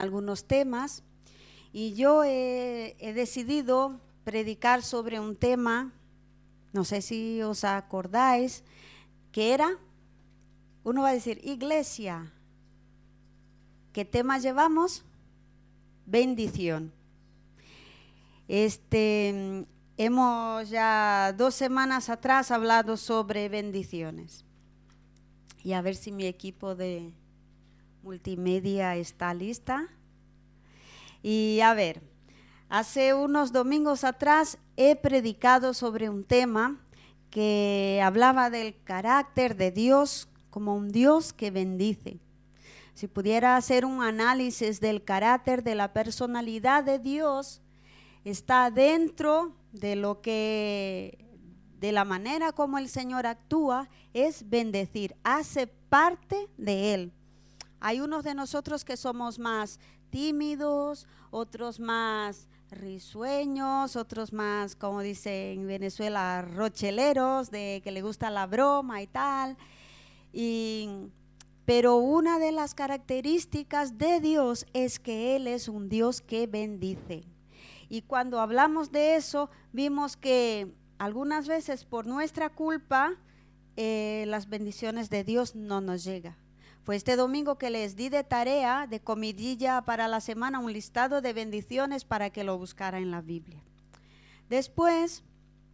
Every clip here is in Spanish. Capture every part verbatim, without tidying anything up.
algunos temas y yo he, he decidido predicar sobre un tema, no sé si os acordáis, que era, uno va a decir, iglesia, ¿qué tema llevamos? Bendición. Este, hemos ya dos semanas atrás hablado sobre bendiciones. Y a ver si mi equipo de multimedia está lista. Y a ver, hace unos domingos atrás he predicado sobre un tema que hablaba del carácter de Dios como un Dios que bendice. Si pudiera hacer un análisis del carácter, de la personalidad de Dios, está dentro de lo que, de la manera como el Señor actúa, es bendecir, hace parte de Él. Hay unos de nosotros que somos más tímidos, otros más risueños, otros más, como dice en Venezuela, rocheleros, de que le gusta la broma y tal. Y, pero una de las características de Dios es que Él es un Dios que bendice. Y cuando hablamos de eso, vimos que algunas veces por nuestra culpa, eh, las bendiciones de Dios no nos llegan. Fue este domingo que les di de tarea, de comidilla para la semana, un listado de bendiciones para que lo buscara en la Biblia. Después,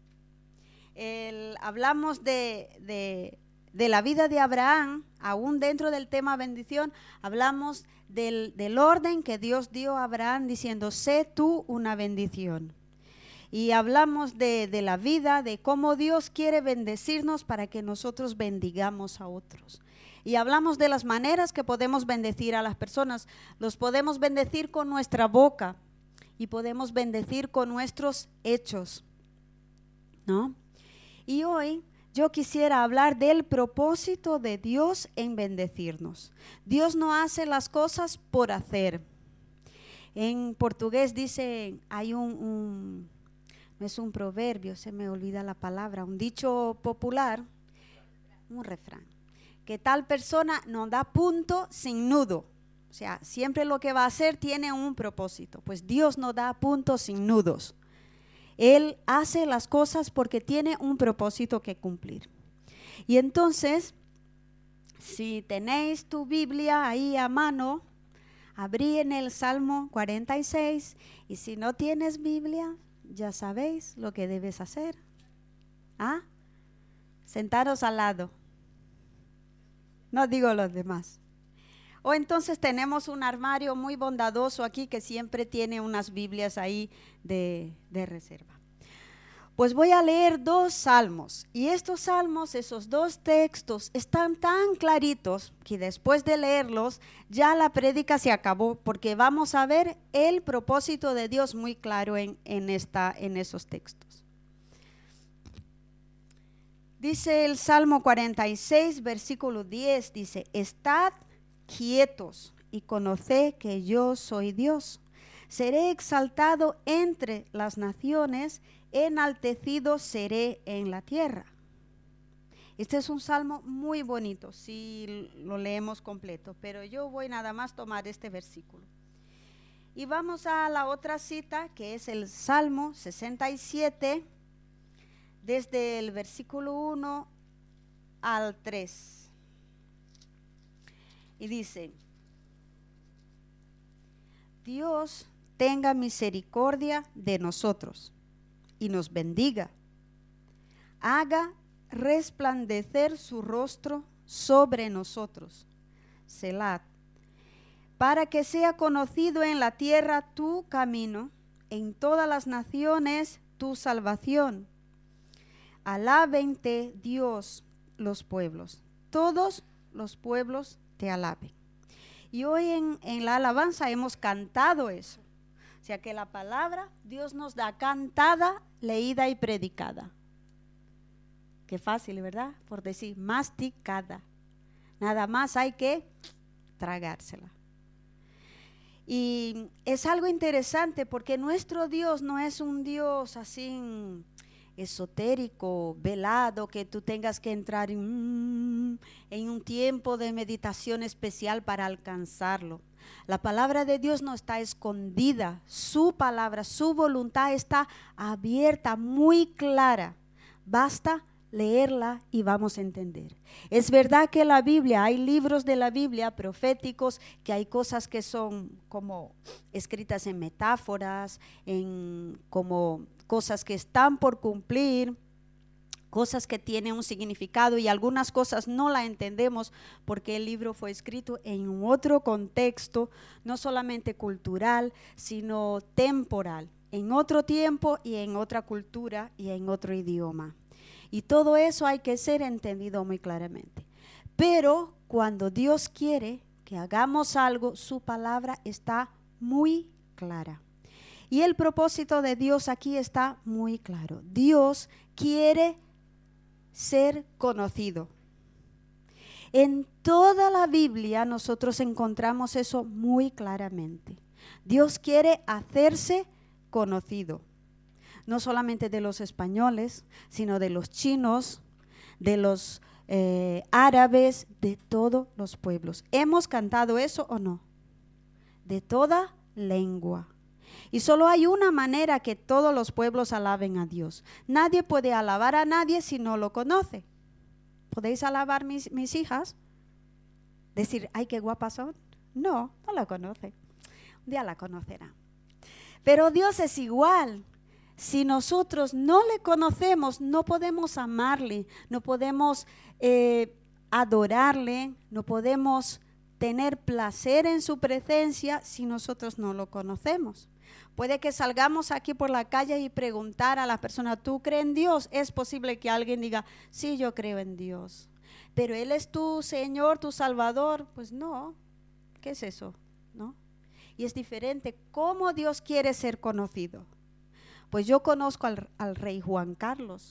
el, hablamos de, de, de la vida de Abraham, aún dentro del tema bendición, hablamos del, del orden que Dios dio a Abraham diciendo, sé tú una bendición. Y hablamos de, de la vida, de cómo Dios quiere bendecirnos para que nosotros bendigamos a otros. Y hablamos de las maneras que podemos bendecir a las personas. Los podemos bendecir con nuestra boca y podemos bendecir con nuestros hechos, ¿no? Y hoy yo quisiera hablar del propósito de Dios en bendecirnos. Dios no hace las cosas por hacer. En portugués dice, hay un, un no es un proverbio, se me olvida la palabra, un dicho popular, un refrán. Que tal persona no da punto sin nudo. O sea, siempre lo que va a hacer tiene un propósito. Pues Dios no da puntos sin nudos. Él hace las cosas porque tiene un propósito que cumplir. Y entonces, si tenéis tu Biblia ahí a mano, abrí en el Salmo cuarenta y seis. Y si no tienes Biblia, ya sabéis lo que debes hacer. ¿Ah? Sentaros al lado. No digo los demás. O entonces tenemos un armario muy bondadoso aquí que siempre tiene unas Biblias ahí de, de reserva. Pues voy a leer dos salmos y estos salmos, esos dos textos están tan claritos que después de leerlos ya la prédica se acabó porque vamos a ver el propósito de Dios muy claro en, en, esta, en esos textos. Dice el Salmo cuarenta y seis, versículo diez, dice, estad quietos y conoced que yo soy Dios. Seré exaltado entre las naciones, enaltecido seré en la tierra. Este es un salmo muy bonito, si lo leemos completo, pero yo voy nada más a tomar este versículo. Y vamos a la otra cita, que es el Salmo sesenta y siete, desde el versículo uno al tres. Y dice, Dios tenga misericordia de nosotros y nos bendiga. Haga resplandecer su rostro sobre nosotros. Selah. Para que sea conocido en la tierra tu camino, en todas las naciones tu salvación. Alábente Dios los pueblos, todos los pueblos te alaben. Y hoy en, en la alabanza hemos cantado eso. O sea que la palabra Dios nos da cantada, leída y predicada. Qué fácil, ¿verdad? Por decir masticada. Nada más hay que tragársela. Y es algo interesante porque nuestro Dios no es un Dios así esotérico, velado, que tú tengas que entrar en, en un tiempo de meditación especial para alcanzarlo. La palabra de Dios no está escondida. Su palabra, su voluntad está abierta, muy clara. Basta leerla y vamos a entender. Es verdad que la Biblia, hay libros de la Biblia proféticos, que hay cosas que son como escritas en metáforas, en como cosas que están por cumplir, cosas que tienen un significado, y algunas cosas no la entendemos porque el libro fue escrito en otro contexto, no solamente cultural, sino temporal, en otro tiempo y en otra cultura y en otro idioma. Y todo eso hay que ser entendido muy claramente. Pero cuando Dios quiere que hagamos algo, su palabra está muy clara. Y el propósito de Dios aquí está muy claro. Dios quiere ser conocido. En toda la Biblia nosotros encontramos eso muy claramente. Dios quiere hacerse conocido. No solamente de los españoles, sino de los chinos, de los eh, árabes, de todos los pueblos. ¿Hemos cantado eso o no? De toda lengua. Y solo hay una manera que todos los pueblos alaben a Dios. Nadie puede alabar a nadie si no lo conoce. ¿Podéis alabar mis, mis hijas? Decir, ay, qué guapas son. No, no la conoce. Un día la conocerá. Pero Dios es igual. Si nosotros no le conocemos, no podemos amarle, no podemos eh, adorarle, no podemos tener placer en su presencia si nosotros no lo conocemos. Puede que salgamos aquí por la calle y preguntar a la persona, ¿tú crees en Dios? Es posible que alguien diga, sí, yo creo en Dios. Pero Él es tu Señor, tu Salvador. Pues no, ¿qué es eso? ¿No? Y es diferente. ¿Cómo Dios quiere ser conocido? Pues yo conozco al, al rey Juan Carlos,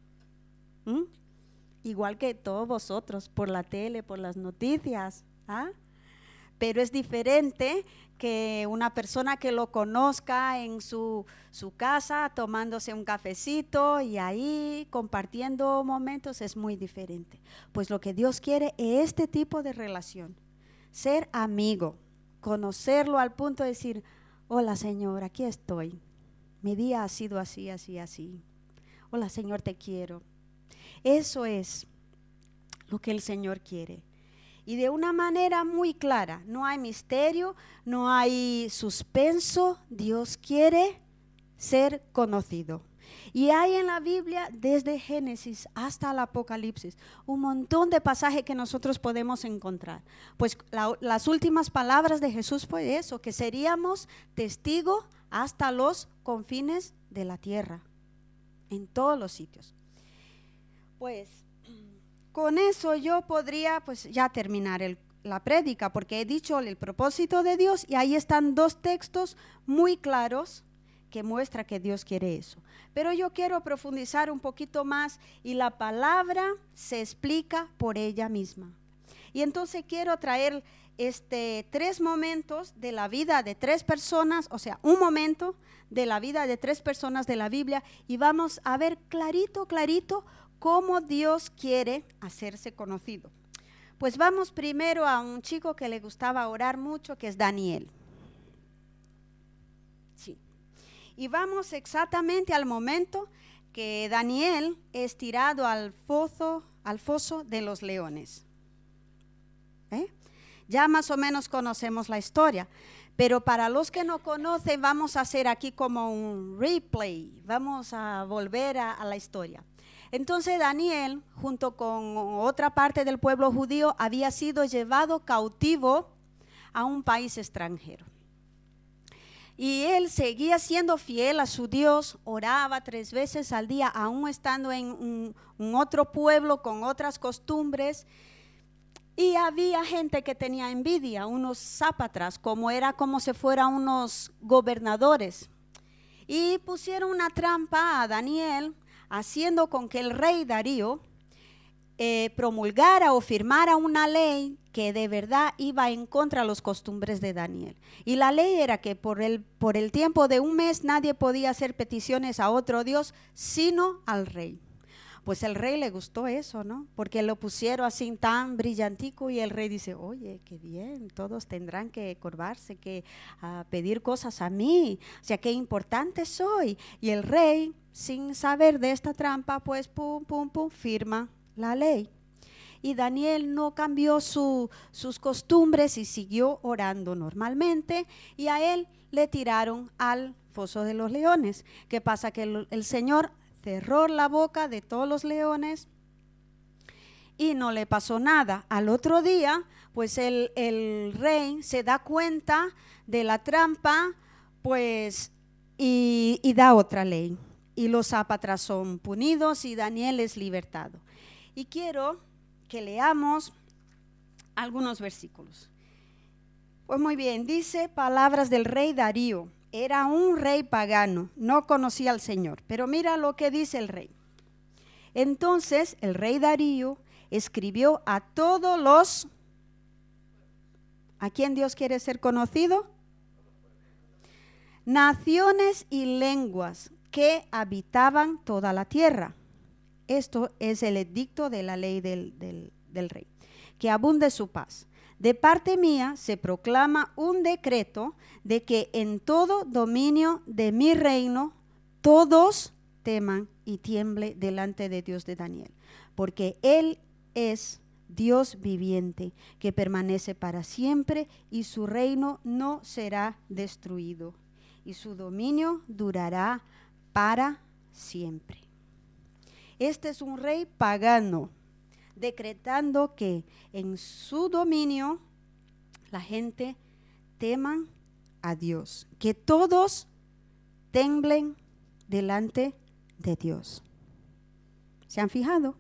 ¿Mm? igual que todos vosotros, por la tele, por las noticias, ¿ah? Pero es diferente que una persona que lo conozca en su, su casa, tomándose un cafecito y ahí compartiendo momentos, es muy diferente. Pues lo que Dios quiere es este tipo de relación, ser amigo, conocerlo al punto de decir, hola Señor, aquí estoy. Mi día ha sido así, así, así. Hola, Señor, te quiero. Eso es lo que el Señor quiere. Y de una manera muy clara, no hay misterio, no hay suspenso. Dios quiere ser conocido. Y hay en la Biblia, desde Génesis hasta el Apocalipsis, un montón de pasajes que nosotros podemos encontrar. Pues la, las últimas palabras de Jesús fue eso, que seríamos testigos hasta los confines de la tierra, en todos los sitios. Pues con eso yo podría pues ya terminar el, la prédica, porque he dicho el propósito de Dios y ahí están dos textos muy claros que muestra que Dios quiere eso. Pero yo quiero profundizar un poquito más y la palabra se explica por ella misma. Y entonces quiero traer este, tres momentos de la vida de tres personas, o sea, un momento de la vida de tres personas de la Biblia y vamos a ver clarito, clarito cómo Dios quiere hacerse conocido. Pues vamos primero a un chico que le gustaba orar mucho, que es Daniel. Sí. Y vamos exactamente al momento que Daniel es tirado al foso, al foso de los leones. ¿Eh? Ya más o menos conocemos la historia, pero para los que no conocen vamos a hacer aquí como un replay, vamos a volver a, a la historia. Entonces Daniel, junto con otra parte del pueblo judío, había sido llevado cautivo a un país extranjero. Y él seguía siendo fiel a su Dios, oraba tres veces al día, aún estando en un, un otro pueblo con otras costumbres. Y había gente que tenía envidia, unos sápatras, como era como si fueran unos gobernadores. Y pusieron una trampa a Daniel, haciendo con que el rey Darío eh, promulgara o firmara una ley que de verdad iba en contra de las costumbres de Daniel. Y la ley era que por el, por el tiempo de un mes nadie podía hacer peticiones a otro Dios, sino al rey. Pues el rey le gustó eso, ¿no? Porque lo pusieron así tan brillantico y el rey dice, oye, qué bien, todos tendrán que curvarse, que uh, pedir cosas a mí, o sea, qué importante soy. Y el rey, sin saber de esta trampa, pues pum, pum, pum, firma la ley. Y Daniel no cambió su, sus costumbres y siguió orando normalmente, y a él le tiraron al foso de los leones. ¿Qué pasa? Que el, el Señor cerró la boca de todos los leones y no le pasó nada. Al otro día, pues el, el rey se da cuenta de la trampa, pues, y, y da otra ley. Y los zápatras son punidos y Daniel es libertado. Y quiero que leamos algunos versículos. Pues muy bien, dice palabras del rey Darío. Era un rey pagano, no conocía al Señor. Pero mira lo que dice el rey. Entonces el rey Darío escribió a todos los... ¿A quién Dios quiere ser conocido? Naciones y lenguas que habitaban toda la tierra. Esto es el edicto de la ley del, del, del rey. Que abunde su paz. De parte mía se proclama un decreto de que en todo dominio de mi reino todos teman y tiemblen delante de Dios de Daniel, porque Él es Dios viviente que permanece para siempre y su reino no será destruido y su dominio durará para siempre. Este es un rey pagano, decretando que en su dominio la gente teman a Dios, que todos temblen delante de Dios. ¿Se han fijado?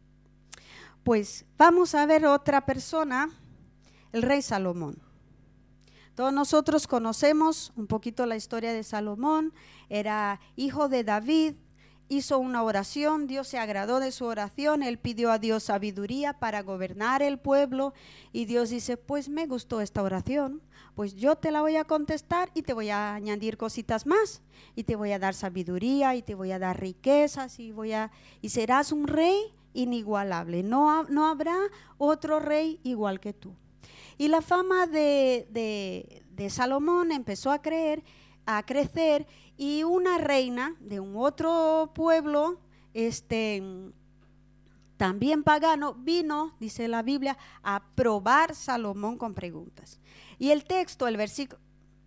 Pues vamos a ver otra persona, el rey Salomón. Todos nosotros conocemos un poquito la historia de Salomón. Era hijo de David. Hizo una oración, Dios se agradó de su oración, él pidió a Dios sabiduría para gobernar el pueblo y Dios dice, pues me gustó esta oración, pues yo te la voy a contestar y te voy a añadir cositas más y te voy a dar sabiduría y te voy a dar riquezas y, voy a, y serás un rey inigualable, no, no habrá otro rey igual que tú. Y la fama de, de, de Salomón empezó a creer, a crecer, y una reina de un otro pueblo, este, también pagano, vino, dice la Biblia, a probar Salomón con preguntas. Y el texto, el versículo,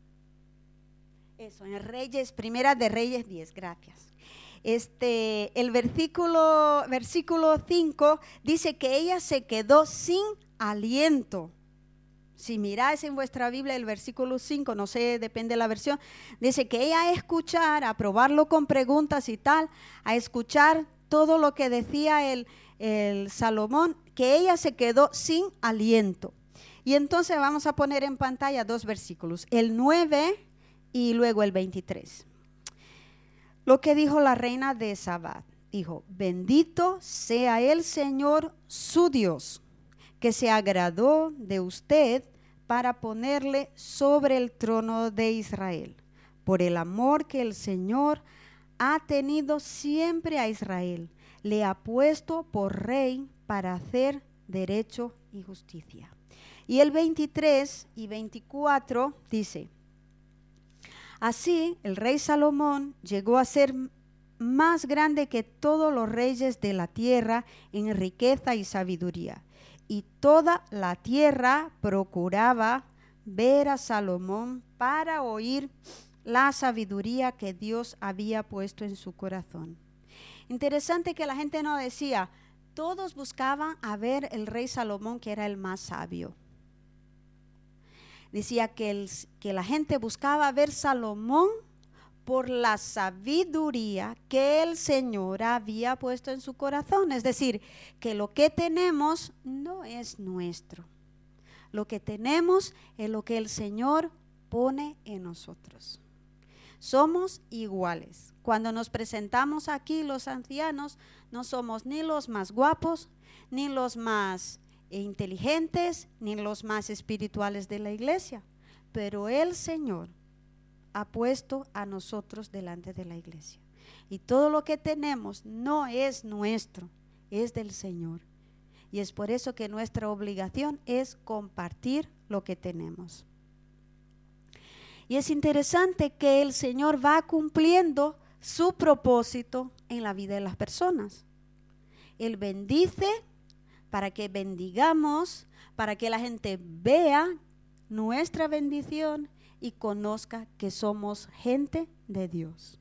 eso, en Reyes, Primera de Reyes diez, gracias. Este, el versículo, versículo cinco dice que ella se quedó sin aliento. Si miráis en vuestra Biblia el versículo cinco, no sé, depende de la versión, dice que ella a escuchar, a probarlo con preguntas y tal, a escuchar todo lo que decía el, el Salomón, que ella se quedó sin aliento. Y entonces vamos a poner en pantalla dos versículos, el nueve y luego el veintitrés. Lo que dijo la reina de Sabá, dijo, bendito sea el Señor su Dios, que se agradó de usted para ponerle sobre el trono de Israel, por el amor que el Señor ha tenido siempre a Israel, le ha puesto por rey para hacer derecho y justicia. Y el veintitrés y veinticuatro dice, así el rey Salomón llegó a ser más grande que todos los reyes de la tierra en riqueza y sabiduría. Y toda la tierra procuraba ver a Salomón para oír la sabiduría que Dios había puesto en su corazón. Interesante que la gente no decía, todos buscaban a ver el rey Salomón que era el más sabio. Decía que, el, que la gente buscaba ver Salomón por la sabiduría que el Señor había puesto en su corazón. Es decir, que lo que tenemos no es nuestro. Lo que tenemos es lo que el Señor pone en nosotros. Somos iguales. Cuando nos presentamos aquí los ancianos, no somos ni los más guapos, ni los más inteligentes, ni los más espirituales de la iglesia. Pero el Señor ha puesto a nosotros delante de la iglesia. Y todo lo que tenemos no es nuestro, es del Señor. Y es por eso que nuestra obligación es compartir lo que tenemos. Y es interesante que el Señor va cumpliendo su propósito en la vida de las personas. Él bendice para que bendigamos, para que la gente vea nuestra bendición y conozca que somos gente de Dios.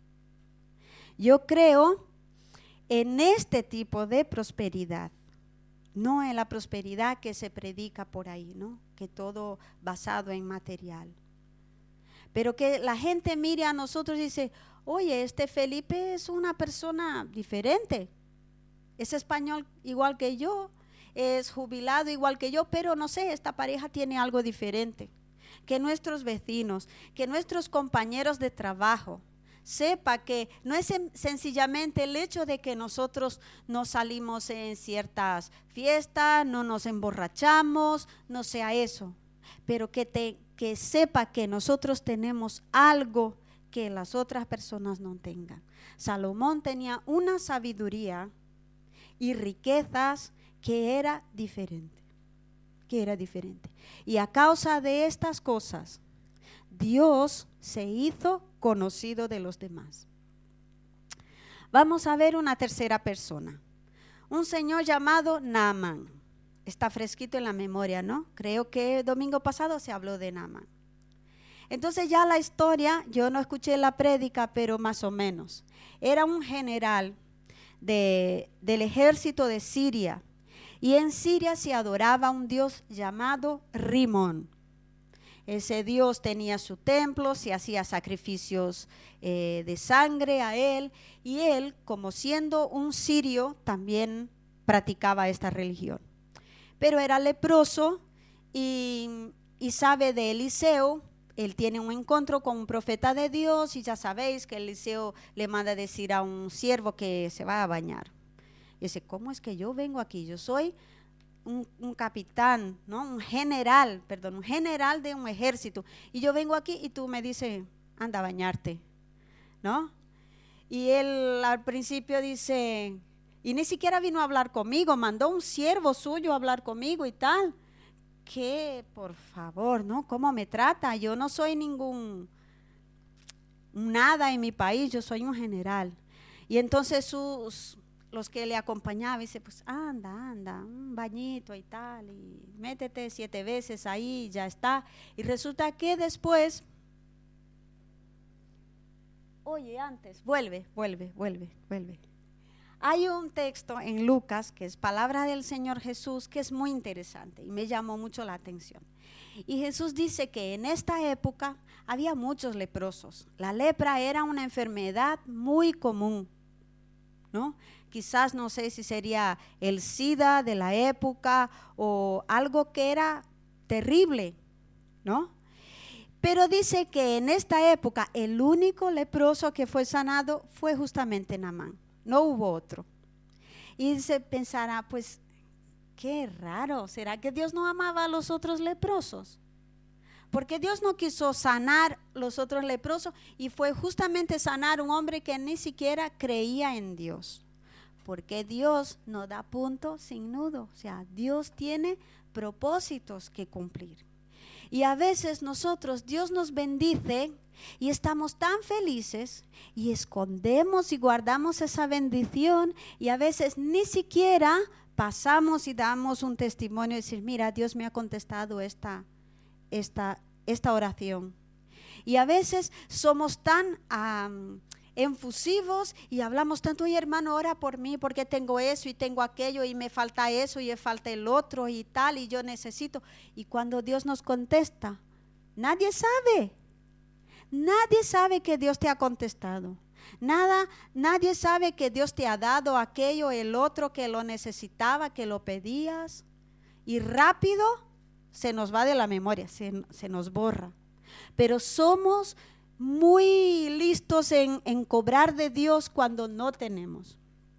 Yo creo en este tipo de prosperidad, no en la prosperidad que se predica por ahí, ¿no? Que todo basado en material. Pero que la gente mire a nosotros y dice, oye, este Felipe es una persona diferente, es español igual que yo, es jubilado igual que yo, pero no sé, esta pareja tiene algo diferente. Que nuestros vecinos, que nuestros compañeros de trabajo sepa que no es sencillamente el hecho de que nosotros no salimos en ciertas fiestas, no nos emborrachamos, no sea eso, pero que, te, que sepa que nosotros tenemos algo que las otras personas no tengan. Salomón tenía una sabiduría y riquezas que era diferente, que era diferente. Y a causa de estas cosas, Dios se hizo conocido de los demás. Vamos a ver una tercera persona, un señor llamado Naamán. Está fresquito en la memoria, ¿no? Creo que el domingo pasado se habló de Naamán. Entonces ya la historia, yo no escuché la prédica, pero más o menos. Era un general de, del ejército de Siria, y en Siria se adoraba un dios llamado Rimón. Ese dios tenía su templo, se hacía sacrificios eh, de sangre a él, y él, como siendo un sirio, también practicaba esta religión. Pero era leproso y, y sabe de Eliseo. Él tiene un encuentro con un profeta de Dios y ya sabéis que Eliseo le manda a decir a un siervo que se va a bañar. Y dice, ¿cómo es que yo vengo aquí? Yo soy un, un capitán, ¿no? Un general, perdón, un general de un ejército. Y yo vengo aquí y tú me dices, anda a bañarte, ¿no? Y él al principio dice, y ni siquiera vino a hablar conmigo, mandó un siervo suyo a hablar conmigo y tal. Que, por favor, ¿no? ¿Cómo me trata? Yo no soy ningún nada en mi país, yo soy un general. Y entonces sus, los que le acompañaban, dice, pues anda, anda, un bañito y tal, y métete siete veces ahí, ya está. Y resulta que después, oye, antes, vuelve, vuelve, vuelve, vuelve. Hay un texto en Lucas, que es palabra del Señor Jesús, que es muy interesante y me llamó mucho la atención. Y Jesús dice que en esta época había muchos leprosos. La lepra era una enfermedad muy común, ¿no? Quizás no sé si sería el SIDA de la época o algo que era terrible, ¿no? Pero dice que en esta época el único leproso que fue sanado fue justamente Naamán. No hubo otro. Y se pensará, pues, qué raro, ¿será que Dios no amaba a los otros leprosos? Porque Dios no quiso sanar los otros leprosos y fue justamente sanar un hombre que ni siquiera creía en Dios. Porque Dios no da punto sin nudo, o sea, Dios tiene propósitos que cumplir. Y a veces nosotros, Dios nos bendice y estamos tan felices y escondemos y guardamos esa bendición y a veces ni siquiera pasamos y damos un testimonio y decir, mira, Dios me ha contestado esta, esta, esta oración. Y a veces somos tan um, enfusivos y hablamos tanto, oye hermano, ora por mí porque tengo eso y tengo aquello y me falta eso y me falta el otro y tal y yo necesito. Y cuando Dios nos contesta, nadie sabe. Nadie sabe que Dios te ha contestado. Nada, nadie sabe que Dios te ha dado aquello, el otro que lo necesitaba, que lo pedías. Y rápido se nos va de la memoria, se, se nos borra. Pero somos muy listos en, en cobrar de Dios cuando no tenemos.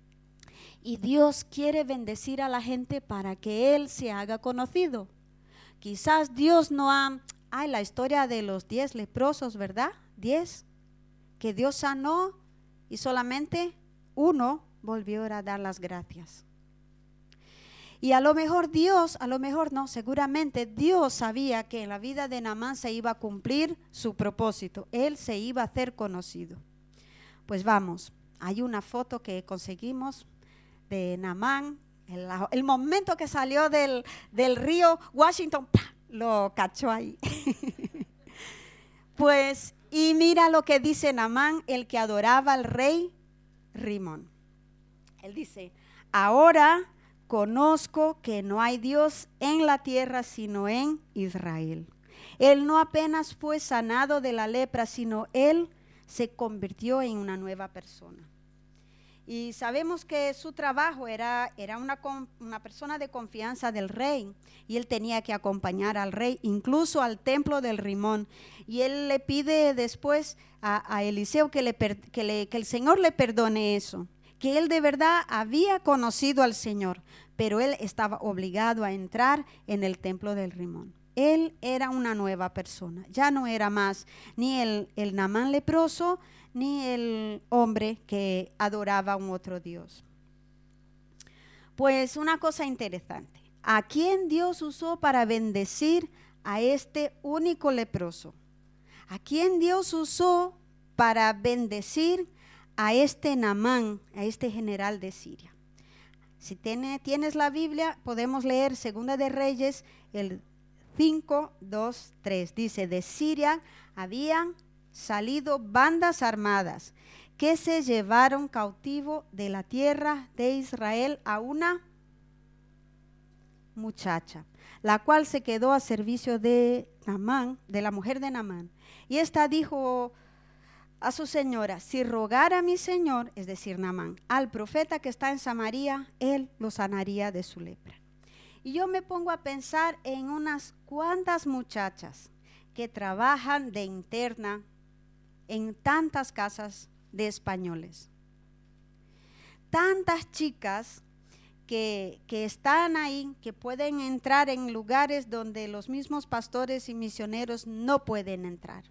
Y Dios quiere bendecir a la gente para que Él se haga conocido. Quizás Dios no ha... Ay, la historia de los diez leprosos, ¿verdad? Diez, que Dios sanó y solamente uno volvió a dar las gracias. Y a lo mejor Dios, a lo mejor no, seguramente Dios sabía que en la vida de Naamán se iba a cumplir su propósito. Él se iba a hacer conocido. Pues vamos, hay una foto que conseguimos de Naamán. El, el momento que salió del, del río Washington, ¡pah!, lo cachó ahí. Pues, y mira lo que dice Naamán, el que adoraba al rey Rimón. Él dice, ahora conozco que no hay Dios en la tierra sino en Israel. Él no apenas fue sanado de la lepra, sino él se convirtió en una nueva persona. Y sabemos que su trabajo era, era una, una persona de confianza del rey, y él tenía que acompañar al rey, incluso al templo del Rimón. Y él le pide después a, a Eliseo que, le, que, le, que el Señor le perdone eso, que él de verdad había conocido al Señor, pero él estaba obligado a entrar en el templo del Rimón. Él era una nueva persona, ya no era más ni el, el Naamán leproso, ni el hombre que adoraba a un otro Dios. Pues una cosa interesante, ¿a quién Dios usó para bendecir a este único leproso? ¿A quién Dios usó para bendecir a este Naamán, a este general de Siria? Si tiene, tienes la Biblia, podemos leer Segunda de Reyes, el cinco, dos, tres. Dice, de Siria habían salido bandas armadas que se llevaron cautivo de la tierra de Israel a una muchacha, la cual se quedó a servicio de Naamán, de la mujer de Naamán. Y ésta dijo a su señora, si rogara a mi señor, es decir, Naamán, al profeta que está en Samaria, él lo sanaría de su lepra. Y yo me pongo a pensar en unas cuantas muchachas que trabajan de interna en tantas casas de españoles. Tantas chicas que, que están ahí, que pueden entrar en lugares donde los mismos pastores y misioneros no pueden entrar.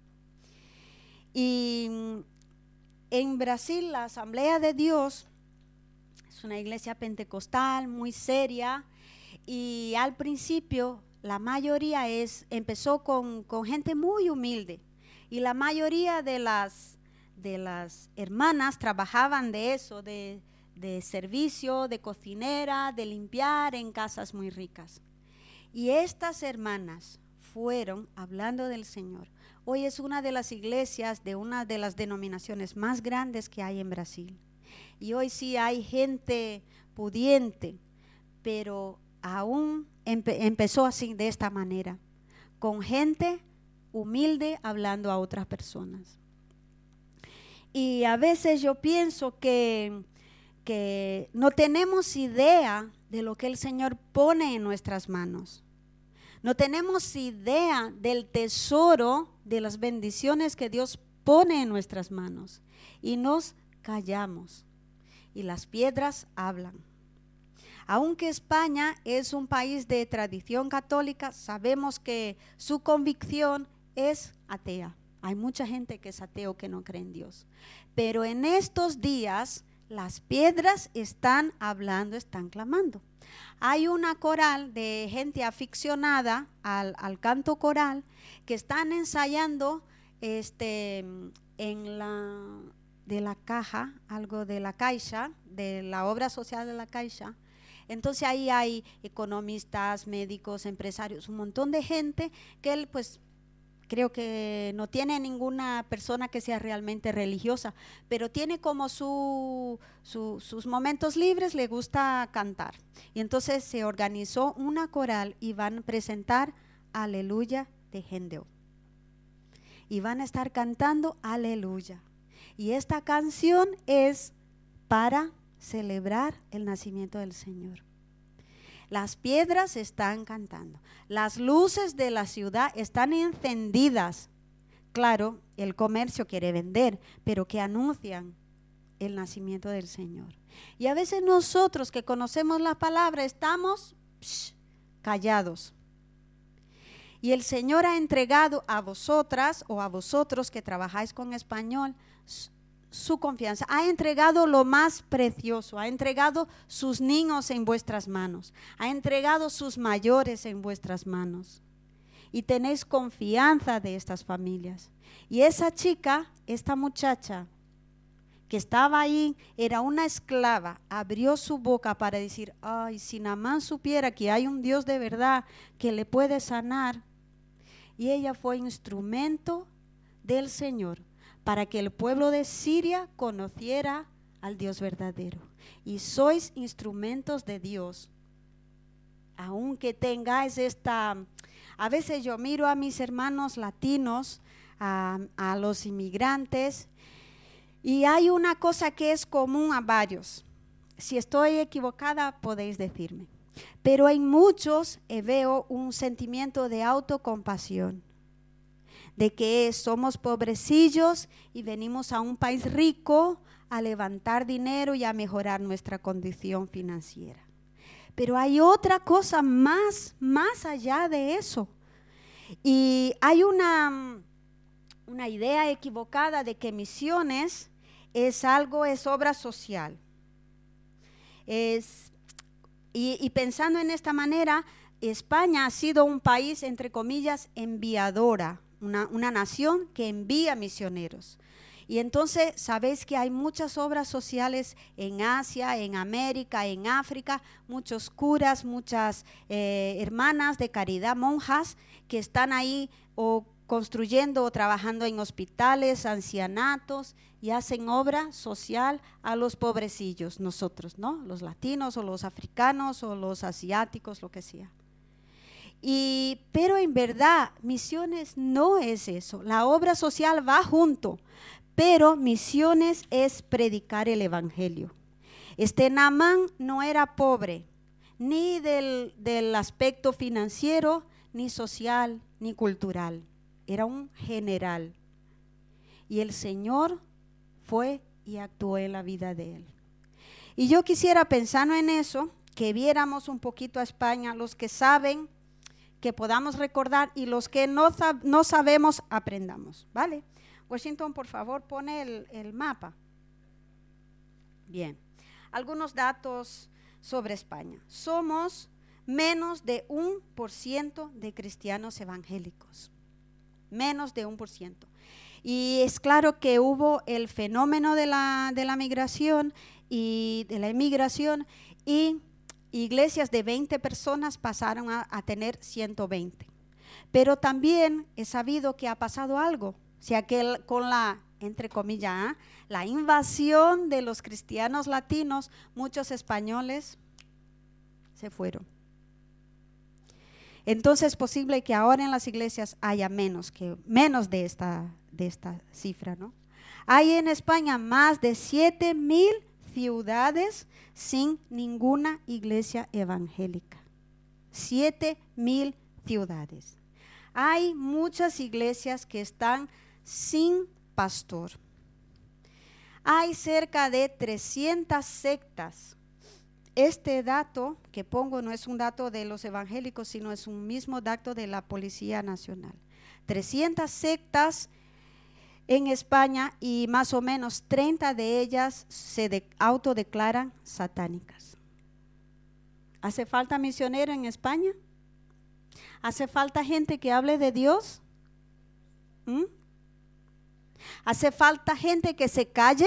Y en Brasil, la Asamblea de Dios es una iglesia pentecostal muy seria, y al principio la mayoría es, empezó con, con gente muy humilde, y la mayoría de las, de las hermanas trabajaban de eso, de, de servicio, de cocinera, de limpiar en casas muy ricas. Y estas hermanas fueron hablando del Señor. Hoy es una de las iglesias de una de las denominaciones más grandes que hay en Brasil. Y hoy sí hay gente pudiente, pero aún empe- empezó así, de esta manera, con gente humilde hablando a otras personas. Y a veces yo pienso que, que no tenemos idea de lo que el Señor pone en nuestras manos. No tenemos idea del tesoro de las bendiciones que Dios pone en nuestras manos. Y nos callamos. Y las piedras hablan. Aunque España es un país de tradición católica, sabemos que su convicción es atea. Hay mucha gente que es ateo, que no cree en Dios. Pero en estos días las piedras están hablando, están clamando. Hay una coral de gente aficionada al, al canto coral que están ensayando este, en la, de la caja, algo de la Caixa, de la obra social de la Caixa. Entonces ahí hay economistas, médicos, empresarios, un montón de gente que él pues creo que no tiene ninguna persona que sea realmente religiosa, pero tiene como su, su, sus momentos libres, le gusta cantar. Y entonces se organizó una coral y van a presentar Aleluya de Gendeo. Y van a estar cantando Aleluya. Y esta canción es para celebrar el nacimiento del Señor. Las piedras están cantando, las luces de la ciudad están encendidas. Claro, el comercio quiere vender, pero que anuncian el nacimiento del Señor. Y a veces nosotros que conocemos la palabra estamos psh, callados. Y el Señor ha entregado a vosotras o a vosotros que trabajáis con español su confianza, ha entregado lo más precioso, ha entregado sus niños en vuestras manos, ha entregado sus mayores en vuestras manos. Y tenéis confianza de estas familias. Y esa chica, esta muchacha que estaba ahí, era una esclava, abrió su boca para decir, ay, si Naamán supiera que hay un Dios de verdad que le puede sanar. Y ella fue instrumento del Señor para que el pueblo de Siria conociera al Dios verdadero. Y sois instrumentos de Dios, aunque tengáis esta... A veces yo miro a mis hermanos latinos, a, a los inmigrantes, y hay una cosa que es común a varios. Si estoy equivocada, podéis decirme. Pero en muchos eh, veo un sentimiento de autocompasión, de que somos pobrecillos y venimos a un país rico a levantar dinero y a mejorar nuestra condición financiera. Pero hay otra cosa más, más allá de eso. Y hay una, una idea equivocada de que misiones es algo, es obra social. Es, y, y pensando en esta manera, España ha sido un país, entre comillas, enviadora, una, una nación que envía misioneros. Y entonces sabéis que hay muchas obras sociales en Asia, en América, en África, muchos curas, muchas eh, hermanas de caridad, monjas, que están ahí o construyendo o trabajando en hospitales, ancianatos, y hacen obra social a los pobrecillos, nosotros, ¿no? Los latinos o los africanos o los asiáticos, lo que sea. Y, pero en verdad, misiones no es eso, la obra social va junto. Pero misiones es predicar el evangelio. Este Naamán no era pobre, ni del, del aspecto financiero, ni social, ni cultural. Era un general. Y el Señor fue y actuó en la vida de él. Y yo quisiera, pensando en eso, que viéramos un poquito a España, los que saben, que podamos recordar, y los que no, no sabemos, aprendamos, ¿vale? Washington, por favor, pone el, el mapa. Bien, algunos datos sobre España. Somos menos de un por ciento de cristianos evangélicos. Menos de un por ciento. Y es claro que hubo el fenómeno de la, de la migración y de la inmigración, y iglesias de veinte personas pasaron a, a tener ciento veinte. Pero también he sabido que ha pasado algo. O sea que el, con la, entre comillas, ¿eh? la invasión de los cristianos latinos, muchos españoles se fueron. Entonces es posible que ahora en las iglesias haya menos, que, menos de, esta, de esta cifra, ¿no? Hay en España más de siete mil ciudades sin ninguna iglesia evangélica. siete mil ciudades. Hay muchas iglesias que están sin pastor. Hay cerca de trescientas sectas. Este dato que pongo no es un dato de los evangélicos, sino es un mismo dato de la Policía Nacional. trescientas sectas en España, y más o menos treinta de ellas se de, autodeclaran satánicas. ¿Hace falta misionero en España? ¿Hace falta gente que hable de Dios? ¿Mm? ¿Hace falta gente que se calle?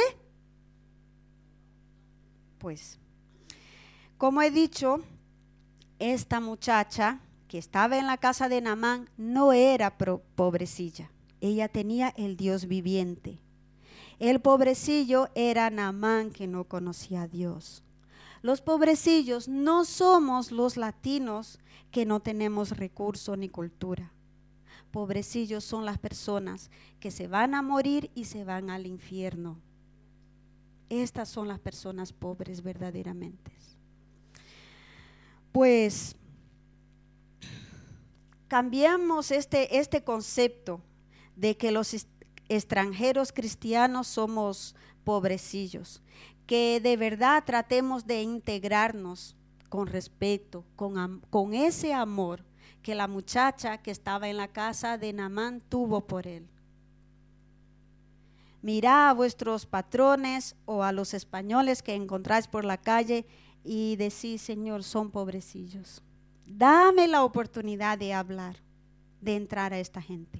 Pues, como he dicho, esta muchacha que estaba en la casa de Naamán no era pobrecilla. Ella tenía el Dios viviente. El pobrecillo era Naamán, que no conocía a Dios. Los pobrecillos no somos los latinos que no tenemos recursos ni cultura. Pobrecillos son las personas que se van a morir y se van al infierno. Estas son las personas pobres verdaderamente. Pues cambiamos este, este concepto de que los extranjeros cristianos somos pobrecillos, que de verdad tratemos de integrarnos con respeto, con, con ese amor que la muchacha que estaba en la casa de Naamán tuvo por él. mirad a vuestros patrones o a los españoles que encontráis por la calle y decís, Señor, son pobrecillos. Dame la oportunidad de hablar, de entrar a esta gente.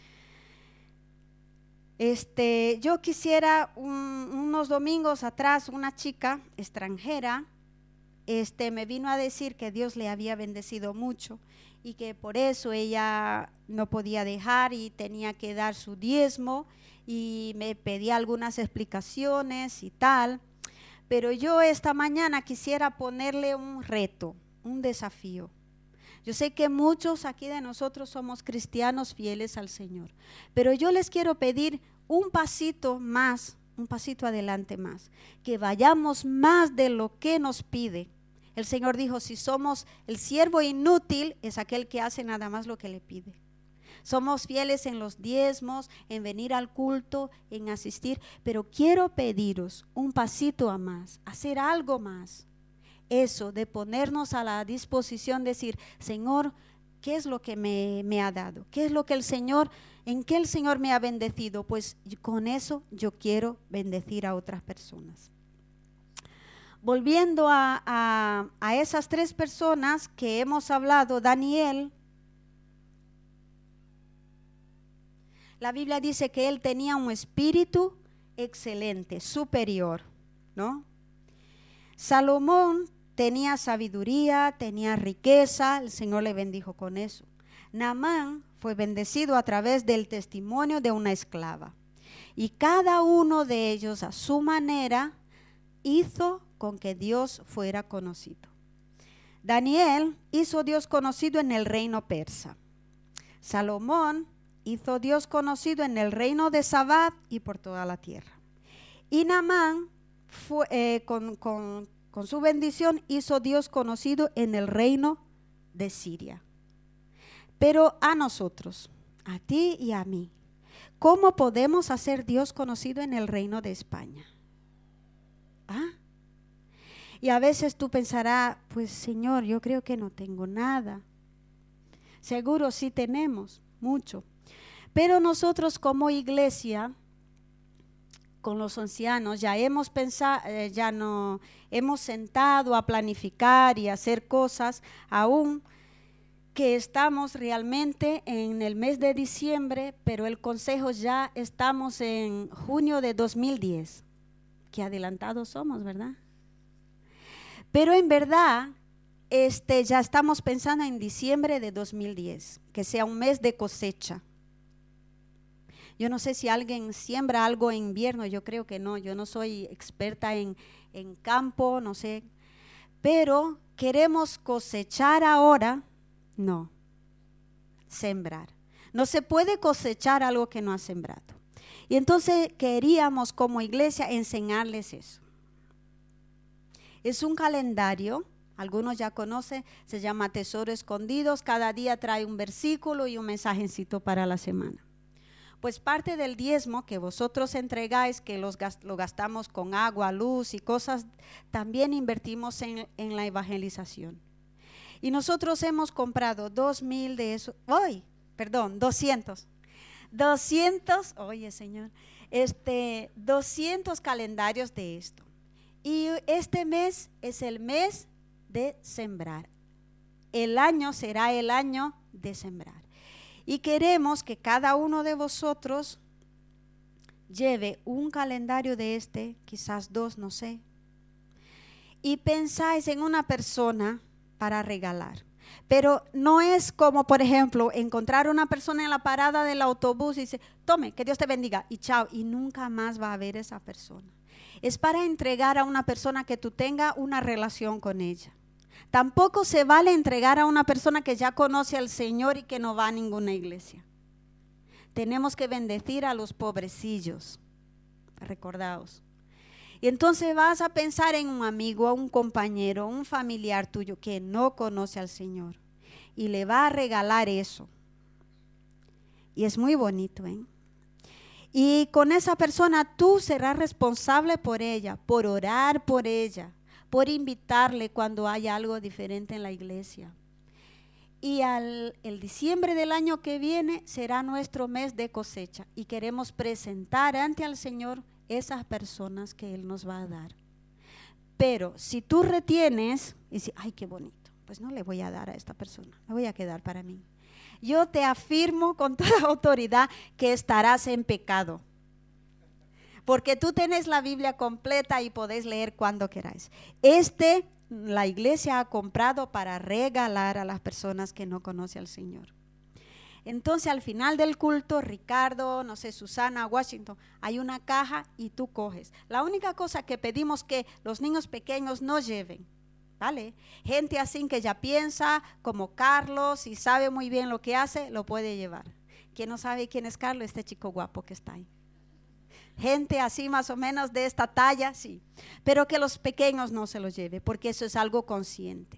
Este, yo quisiera, un, unos domingos atrás, una chica extranjera este, me vino a decir que Dios le había bendecido mucho y que por eso ella no podía dejar y tenía que dar su diezmo, y me pedía algunas explicaciones y tal. Pero yo esta mañana quisiera ponerle un reto, un desafío. Yo sé que muchos aquí de nosotros somos cristianos fieles al Señor, pero yo les quiero pedir un pasito más, un pasito adelante más, que vayamos más de lo que nos pide. El Señor dijo, si somos el siervo inútil, es aquel que hace nada más lo que le pide. Somos fieles en los diezmos, en venir al culto, en asistir, pero quiero pediros un pasito a más, hacer algo más. Eso de ponernos a la disposición, decir, Señor, ¿qué es lo que me, me ha dado? ¿Qué es lo que el Señor, en qué el Señor me ha bendecido? Pues con eso yo quiero bendecir a otras personas. Volviendo a, a, a esas tres personas que hemos hablado, Daniel, la Biblia dice que él tenía un espíritu excelente, superior, ¿no? Salomón tenía sabiduría, tenía riqueza, el Señor le bendijo con eso. Naamán fue bendecido a través del testimonio de una esclava. Y cada uno de ellos a su manera hizo con que Dios fuera conocido. Daniel hizo Dios conocido en el reino persa. Salomón hizo Dios conocido en el reino de Sabad y por toda la tierra. Y Naamán fue, eh, con, con, con su bendición hizo Dios conocido en el reino de Siria. Pero a nosotros, a ti y a mí, ¿cómo podemos hacer Dios conocido en el reino de España? ¿Ah? Y a veces tú pensarás, pues Señor, yo creo que no tengo nada. Seguro sí tenemos mucho. Pero nosotros como iglesia, con los ancianos, ya hemos pensado, eh, ya no hemos sentado a planificar y hacer cosas, aún que estamos realmente en el mes de diciembre, pero el consejo ya estamos en junio de dos mil diez. Qué adelantados somos, ¿verdad? Pero en verdad, este, ya estamos pensando en diciembre de dos mil diez, que sea un mes de cosecha. Yo no sé si alguien siembra algo en invierno, yo creo que no, yo no soy experta en, en campo, no sé. Pero queremos cosechar ahora, no, sembrar. No se puede cosechar algo que no ha sembrado. Y entonces queríamos como iglesia enseñarles eso. Es un calendario, algunos ya conocen, se llama Tesoro Escondidos, cada día trae un versículo y un mensajecito para la semana. Pues parte del diezmo que vosotros entregáis, que los gast- lo gastamos con agua, luz y cosas, también invertimos en, en la evangelización. Y nosotros hemos comprado dos mil de esos, hoy, perdón, doscientos, doscientos, oye Señor, este, doscientos calendarios de esto. Y este mes es el mes de sembrar. El año será el año de sembrar. Y queremos que cada uno de vosotros lleve un calendario de este, quizás dos, no sé. Y pensáis en una persona para regalar. Pero no es como, por ejemplo, encontrar una persona en la parada del autobús y dice, tome, que Dios te bendiga, y chao, y nunca más va a ver esa persona. Es para entregar a una persona que tú tengas una relación con ella. Tampoco se vale entregar a una persona que ya conoce al Señor y que no va a ninguna iglesia. Tenemos que bendecir a los pobrecillos, recordaos. Y entonces vas a pensar en un amigo, un compañero, un familiar tuyo que no conoce al Señor y le va a regalar eso. Y es muy bonito, ¿eh? Y con esa persona tú serás responsable por ella, por orar por ella, por invitarle cuando haya algo diferente en la iglesia. Y al, el diciembre del año que viene será nuestro mes de cosecha y queremos presentar ante al Señor esas personas que Él nos va a dar. Pero si tú retienes y dices, ay, qué bonito, pues no le voy a dar a esta persona, me voy a quedar para mí. Yo te afirmo con toda autoridad que estarás en pecado. Porque tú tienes la Biblia completa y podés leer cuando queráis. Este la iglesia ha comprado para regalar a las personas que no conocen al Señor. Entonces al final del culto, Ricardo, no sé, Susana, Washington, hay una caja y tú coges. La única cosa que pedimos que los niños pequeños no lleven, ¿vale? Gente así que ya piensa como Carlos y sabe muy bien lo que hace, lo puede llevar. ¿Quién no sabe quién es Carlos? Este chico guapo que está ahí. Gente así más o menos de esta talla, sí, pero que los pequeños no se los lleve, porque eso es algo consciente.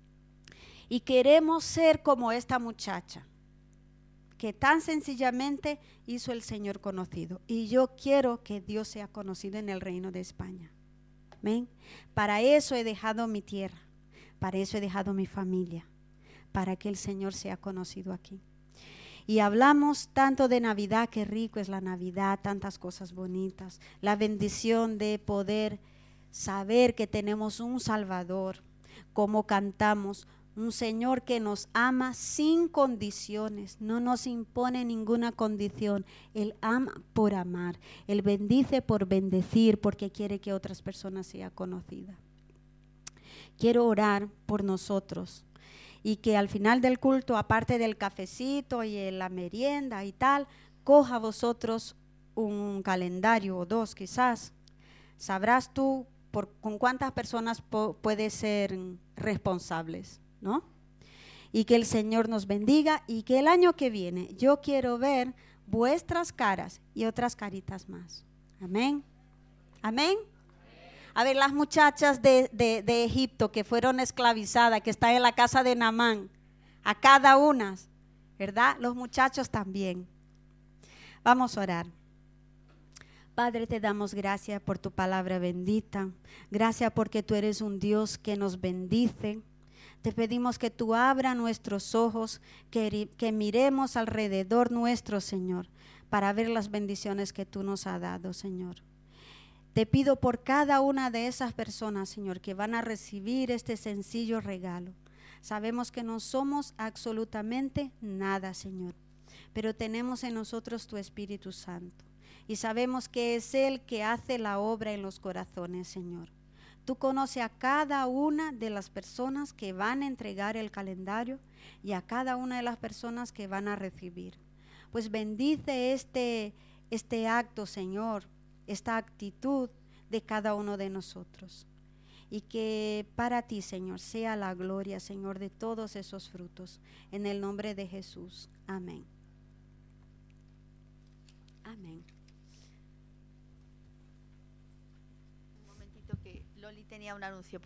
Y queremos ser como esta muchacha, que tan sencillamente hizo el Señor conocido. Y yo quiero que Dios sea conocido en el reino de España. ¿Ven? Para eso he dejado mi tierra, para eso he dejado mi familia, para que el Señor sea conocido aquí. Y hablamos tanto de Navidad, qué rico es la Navidad, tantas cosas bonitas, la bendición de poder saber que tenemos un Salvador, como cantamos, un Señor que nos ama sin condiciones, no nos impone ninguna condición, Él ama por amar, Él bendice por bendecir, porque quiere que otras personas sean conocidas. Quiero orar por nosotros. Y que al final del culto, aparte del cafecito y la merienda y tal, coja vosotros un calendario o dos quizás. Sabrás tú por, con cuántas personas po, puedes ser responsables, ¿no? Y que el Señor nos bendiga y que el año que viene yo quiero ver vuestras caras y otras caritas más. Amén. Amén. A ver, las muchachas de, de, de Egipto que fueron esclavizadas, que están en la casa de Naamán, a cada una, ¿verdad? Los muchachos también. Vamos a orar. Padre, te damos gracias por tu palabra bendita. Gracias porque tú eres un Dios que nos bendice. Te pedimos que tú abra nuestros ojos, que, que miremos alrededor nuestro, Señor, para ver las bendiciones que tú nos has dado, Señor. Te pido por cada una de esas personas, Señor, que van a recibir este sencillo regalo. Sabemos que no somos absolutamente nada, Señor, pero tenemos en nosotros tu Espíritu Santo. Y sabemos que es Él que hace la obra en los corazones, Señor. Tú conoces a cada una de las personas que van a entregar el calendario y a cada una de las personas que van a recibir. Pues bendice este, este acto, Señor, esta actitud de cada uno de nosotros, y que para ti, Señor, sea la gloria, Señor, de todos esos frutos, en el nombre de Jesús. Amén. Amén. Un momentito que Loli tenía un anuncio.